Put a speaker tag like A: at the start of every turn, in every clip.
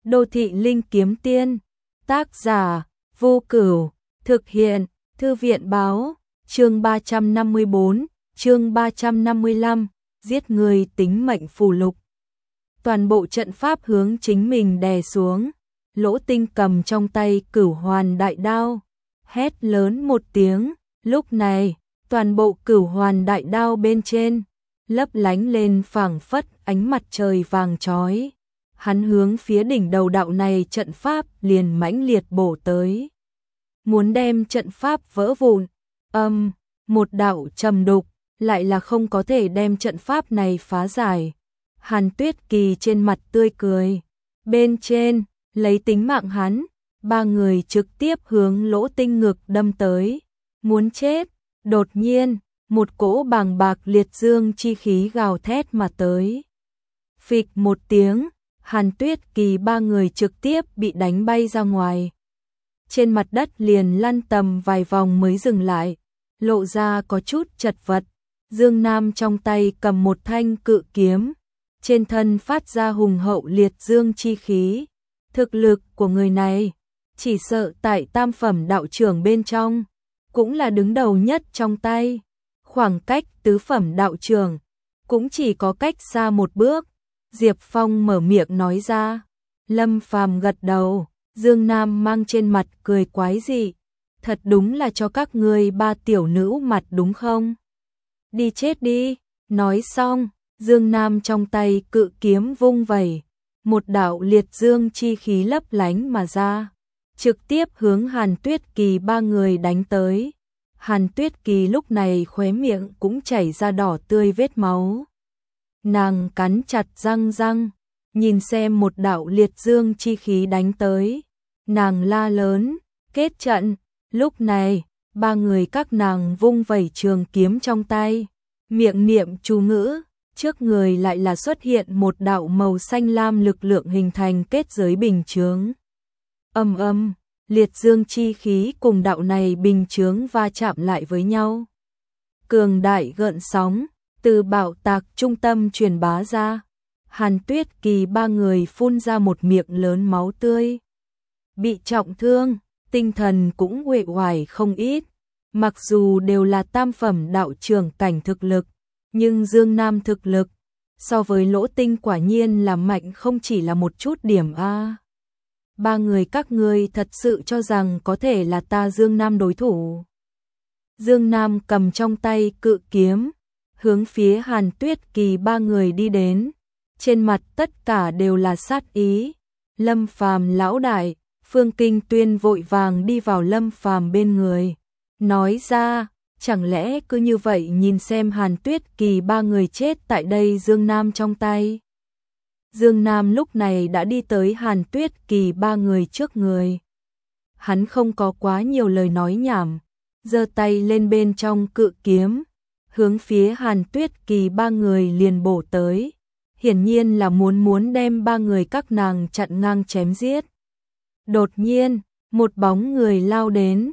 A: Đô thị linh kiếm tiên, tác giả, Vô Cửu, thực hiện, Thư viện báo, chương 354, chương 355, giết người tính mệnh phù lục. Toàn bộ trận pháp hướng chính mình đè xuống, Lỗ Tinh cầm trong tay Cửu Hoàn đại đao, hét lớn một tiếng, lúc này, toàn bộ Cửu Hoàn đại đao bên trên, lấp lánh lên phảng phất ánh mặt trời vàng chói. Hắn hướng phía đỉnh đầu đạo này trận pháp liền mãnh liệt bổ tới. Muốn đem trận pháp vỡ vụn, một đạo trầm đục, lại là không có thể đem trận pháp này phá giải. Hàn Tuyết Kỳ trên mặt tươi cười, bên trên, lấy tính mạng hắn, ba người trực tiếp hướng Lỗ Tinh ngực đâm tới. Muốn chết, đột nhiên, một cỗ bàng bạc liệt dương chi khí gào thét mà tới. Phịch một tiếng, Hàn Tuyết Kỳ ba người trực tiếp bị đánh bay ra ngoài. Trên mặt đất liền lăn tầm vài vòng mới dừng lại, lộ ra có chút chật vật. Dương Nam trong tay cầm một thanh cự kiếm, trên thân phát ra hùng hậu liệt dương chi khí. Thực lực của người này, chỉ sợ tại tam phẩm đạo trưởng bên trong, cũng là đứng đầu nhất trong tay. Khoảng cách tứ phẩm đạo trưởng, cũng chỉ có cách xa một bước. Diệp Phong mở miệng nói ra. Lâm Phàm gật đầu, Dương Nam mang trên mặt cười quái dị. Thật đúng là cho các ngươi ba tiểu nữ mặt đúng không? Đi chết đi. Nói xong, Dương Nam trong tay cự kiếm vung vẩy, một đạo liệt dương chi khí lấp lánh mà ra, trực tiếp hướng Hàn Tuyết Kỳ ba người đánh tới. Hàn Tuyết Kỳ lúc này khóe miệng cũng chảy ra đỏ tươi vết máu. Nàng cắn chặt răng, nhìn xem một đạo liệt dương chi khí đánh tới. Nàng la lớn, kết trận. Lúc này, ba người các nàng vung vẩy trường kiếm trong tay, miệng niệm chú ngữ, trước người lại là xuất hiện một đạo màu xanh lam lực lượng hình thành kết giới bình chướng. Liệt dương chi khí cùng đạo này bình chướng va chạm lại với nhau. Cường đại gợn sóng từ bảo tạc trung tâm truyền bá ra. Hàn Tuyết Kỳ ba người phun ra một miệng lớn máu tươi. Bị trọng thương, tinh thần cũng uể oải không ít. Mặc dù đều là tam phẩm đạo trưởng cảnh thực lực, nhưng Dương Nam thực lực, so với Lỗ Tinh quả nhiên là mạnh không chỉ là một chút điểm a. Ba người các ngươi thật sự cho rằng có thể là ta Dương Nam đối thủ. Dương Nam cầm trong tay cự kiếm, hướng phía Hàn Tuyết Kỳ ba người đi đến, trên mặt tất cả đều là sát ý. Lâm Phàm lão đại, Phương Kinh Tuyên vội vàng đi vào Lâm Phàm bên người, nói ra, chẳng lẽ cứ như vậy nhìn xem Hàn Tuyết Kỳ ba người chết tại đây Dương Nam trong tay. Dương Nam lúc này đã đi tới Hàn Tuyết Kỳ ba người trước người. Hắn không có quá nhiều lời nói nhảm, giơ tay lên bên trong cự kiếm, hướng phía Hàn Tuyết Kỳ ba người liền bổ tới. Hiển nhiên là muốn đem ba người các nàng chặn ngang chém giết. Đột nhiên, một bóng người lao đến.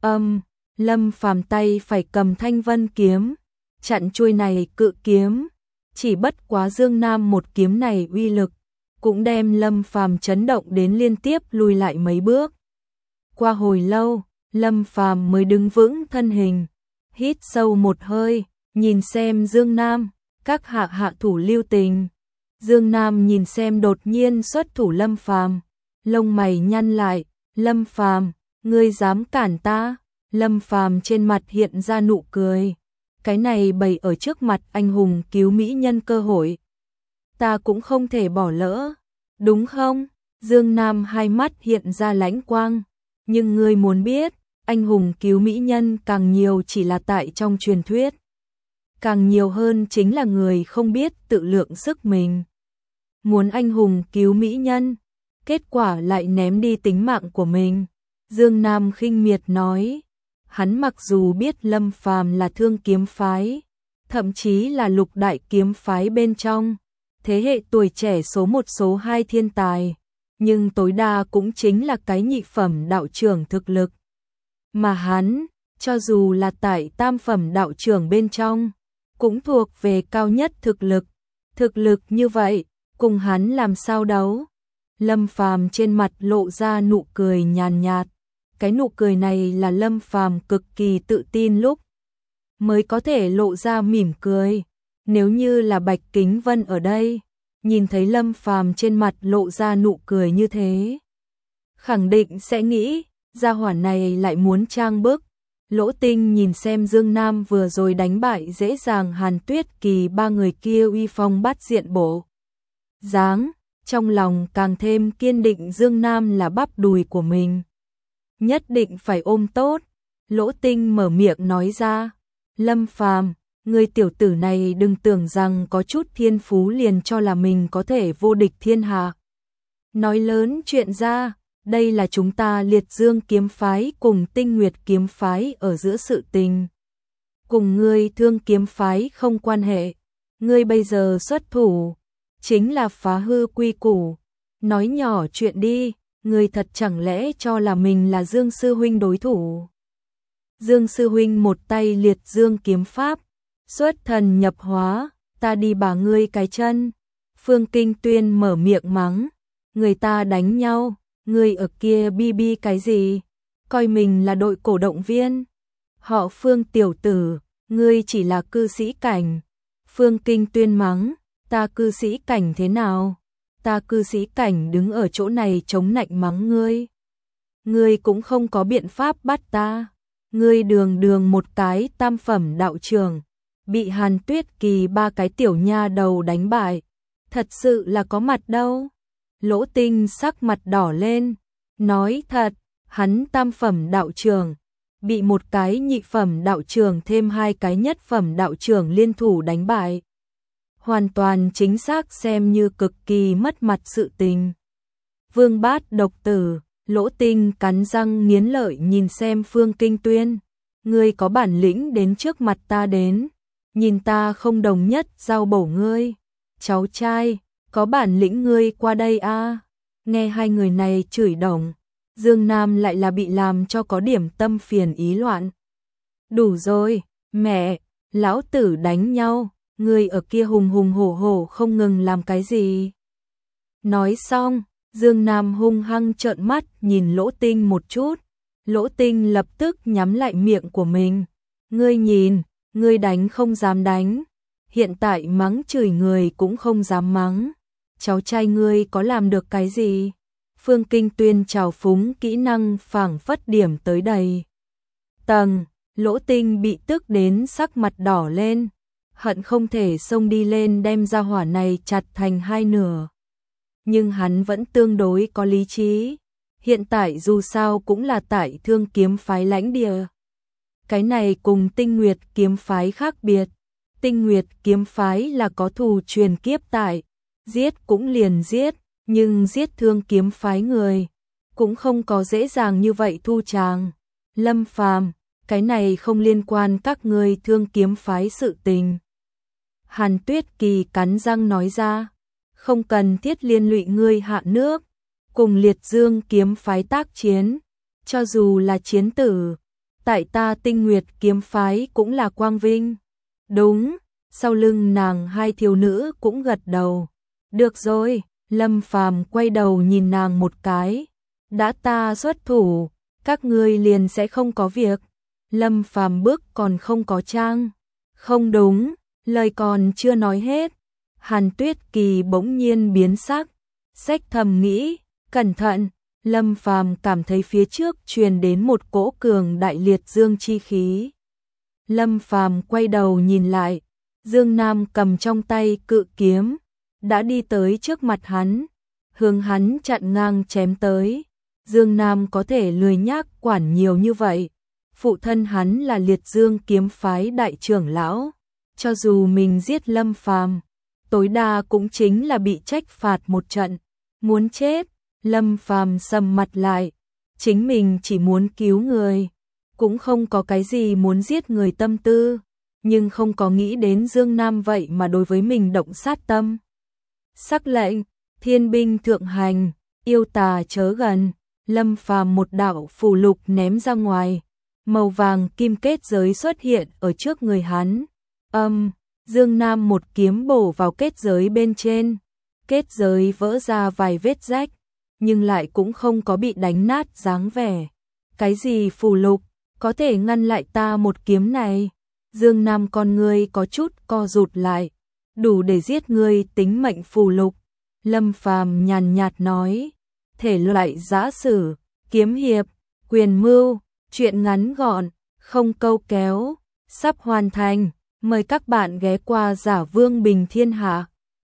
A: Lâm Phàm tay phải cầm thanh vân kiếm, chặn chuôi này cự kiếm. Chỉ bất quá Dương Nam một kiếm này uy lực, cũng đem Lâm Phàm chấn động đến liên tiếp lùi lại mấy bước. Qua hồi lâu, Lâm Phàm mới đứng vững thân hình, hít sâu một hơi, nhìn xem Dương Nam, các hạ thủ lưu tình. Dương Nam nhìn xem đột nhiên xuất thủ Lâm Phàm, lông mày nhăn lại, Lâm Phàm, ngươi dám cản ta? Lâm Phàm trên mặt hiện ra nụ cười. Cái này bày ở trước mặt anh hùng cứu mỹ nhân cơ hội, ta cũng không thể bỏ lỡ, đúng không? Dương Nam hai mắt hiện ra lãnh quang, nhưng ngươi muốn biết, anh hùng cứu mỹ nhân càng nhiều chỉ là tại trong truyền thuyết, càng nhiều hơn chính là người không biết tự lượng sức mình. Muốn anh hùng cứu mỹ nhân, kết quả lại ném đi tính mạng của mình. Dương Nam khinh miệt nói. Hắn mặc dù biết Lâm Phàm là Thương kiếm phái, thậm chí là Lục đại kiếm phái bên trong, thế hệ tuổi trẻ số 1 số 2 thiên tài, nhưng tối đa cũng chính là cái nhị phẩm đạo trưởng thực lực. Mà hắn, cho dù là tại tam phẩm đạo trưởng bên trong, cũng thuộc về cao nhất thực lực. Thực lực như vậy, cùng hắn làm sao đấu? Lâm Phàm trên mặt lộ ra nụ cười nhàn nhạt. Cái nụ cười này là Lâm Phàm cực kỳ tự tin lúc mới có thể lộ ra mỉm cười. Nếu như là Bạch Kính Vân ở đây, nhìn thấy Lâm Phàm trên mặt lộ ra nụ cười như thế, khẳng định sẽ nghĩ, gia hỏa này lại muốn trang bức. Lỗ Tinh nhìn xem Dương Nam vừa rồi đánh bại dễ dàng Hàn Tuyết Kỳ ba người kia uy phong bát diện bộ dáng, trong lòng càng thêm kiên định Dương Nam là bắp đùi của mình, nhất định phải ôm tốt. Lỗ Tinh mở miệng nói ra, Lâm Phàm, người tiểu tử này đừng tưởng rằng có chút thiên phú liền cho là mình có thể vô địch thiên hạ. Nói lớn chuyện ra, đây là chúng ta Liệt Dương kiếm phái cùng Tinh Nguyệt kiếm phái ở giữa sự tình. Cùng ngươi Thương kiếm phái không quan hệ, ngươi bây giờ xuất thủ, chính là phá hư quy củ. Nói nhỏ chuyện đi, ngươi thật chẳng lẽ cho là mình là Dương Sư Huynh đối thủ. Dương Sư Huynh một tay Liệt Dương kiếm pháp, xuất thần nhập hóa, ta đi bả ngươi cái chân. Phương Kinh Tuyên mở miệng mắng, người ta đánh nhau, ngươi ở kia bi bi cái gì, coi mình là đội cổ động viên. Họ Phương tiểu tử, ngươi chỉ là cư sĩ cảnh. Phương Kinh Tuyên mắng, ta cư sĩ cảnh thế nào? Ta cư sĩ cảnh đứng ở chỗ này chống nạnh mắng ngươi. Ngươi cũng không có biện pháp bắt ta. Ngươi đường đường một cái tam phẩm đạo trường, bị Hàn Tuyết Kỳ ba cái tiểu nha đầu đánh bại, thật sự là có mặt đâu. Lỗ Tinh sắc mặt đỏ lên, nói thật, hắn tam phẩm đạo trường, bị một cái nhị phẩm đạo trường thêm hai cái nhất phẩm đạo trường liên thủ đánh bại. Hoàn toàn chính xác xem như cực kỳ mất mặt sự tình. Vương Bát độc tử, Lỗ Tinh cắn răng nghiến lợi nhìn xem Phương Kinh Tuyên, ngươi có bản lĩnh đến trước mặt ta đến, nhìn ta không đồng nhất giao bổ ngươi. Cháu trai, có bản lĩnh ngươi qua đây a. Nghe hai người này chửi đồng, Dương Nam lại là bị làm cho có điểm tâm phiền ý loạn. Đủ rồi, mẹ, lão tử đánh nhau, ngươi ở kia hùng hùng hổ hổ không ngừng làm cái gì. Nói xong, Dương Nam hung hăng trợn mắt nhìn Lỗ Tinh một chút. Lỗ Tinh lập tức nhắm lại miệng của mình. Ngươi nhìn, ngươi đánh không dám đánh, hiện tại mắng chửi người cũng không dám mắng. Cháu trai ngươi có làm được cái gì? Phương Kinh Tuyên trào phúng kỹ năng phảng phất điểm tới đầy tầng. Lỗ Tinh bị tức đến sắc mặt đỏ lên, hận không thể xông đi lên đem ra hỏa này chặt thành hai nửa. Nhưng hắn vẫn tương đối có lý trí. Hiện tại dù sao cũng là tại Thương kiếm phái lãnh địa. Cái này cùng Tinh Nguyệt kiếm phái khác biệt. Tinh Nguyệt kiếm phái là có thù truyền kiếp tại, giết cũng liền giết, nhưng giết Thương kiếm phái người cũng không có dễ dàng như vậy thu tràng. Lâm Phàm, cái này không liên quan các ngươi Thương kiếm phái sự tình. Hàn Tuyết Kỳ cắn răng nói ra, không cần thiết liên lụy ngươi hạ nước, cùng Liệt Dương kiếm phái tác chiến, cho dù là chiến tử, tại ta Tinh Nguyệt kiếm phái cũng là quang vinh. Đúng, sau lưng nàng hai thiếu nữ cũng gật đầu. Được rồi, Lâm Phàm quay đầu nhìn nàng một cái, đã ta xuất thủ, các ngươi liền sẽ không có việc. Lâm Phàm bước còn không có trang. Không đúng, lời còn chưa nói hết, Hàn Tuyết Kỳ bỗng nhiên biến sắc, xách thầm nghĩ, cẩn thận. Lâm Phàm cảm thấy phía trước truyền đến một cỗ cường đại liệt dương chi khí. Lâm Phàm quay đầu nhìn lại, Dương Nam cầm trong tay cự kiếm, đã đi tới trước mặt hắn, hướng hắn chặn ngang chém tới. Dương Nam có thể lười nhác quản nhiều như vậy, phụ thân hắn là Liệt Dương kiếm phái đại trưởng lão, cho dù mình giết Lâm Phàm, tối đa cũng chính là bị trách phạt một trận. Muốn chết, Lâm Phàm sầm mặt lại, chính mình chỉ muốn cứu người, cũng không có cái gì muốn giết người tâm tư, nhưng không có nghĩ đến Dương Nam vậy mà đối với mình động sát tâm. Sắc lệnh, thiên binh thượng hành, yêu tà chớ gần. Lâm Phàm một đạo phù lục ném ra ngoài, màu vàng kim kết giới xuất hiện ở trước người hắn. Dương Nam một kiếm bổ vào kết giới bên trên, kết giới vỡ ra vài vết rách, nhưng lại cũng không có bị đánh nát dáng vẻ. Cái gì phù lục, có thể ngăn lại ta một kiếm này? Dương Nam con ngươi có chút co rụt lại, đủ để giết ngươi tính mệnh phù lục. Lâm Phàm nhàn nhạt nói, thể loại giã sử, kiếm hiệp, quyền mưu, truyện ngắn gọn, không câu kéo, sắp hoàn thành. Mời các bạn ghé qua Giả Vương Bình Thiên Hạ.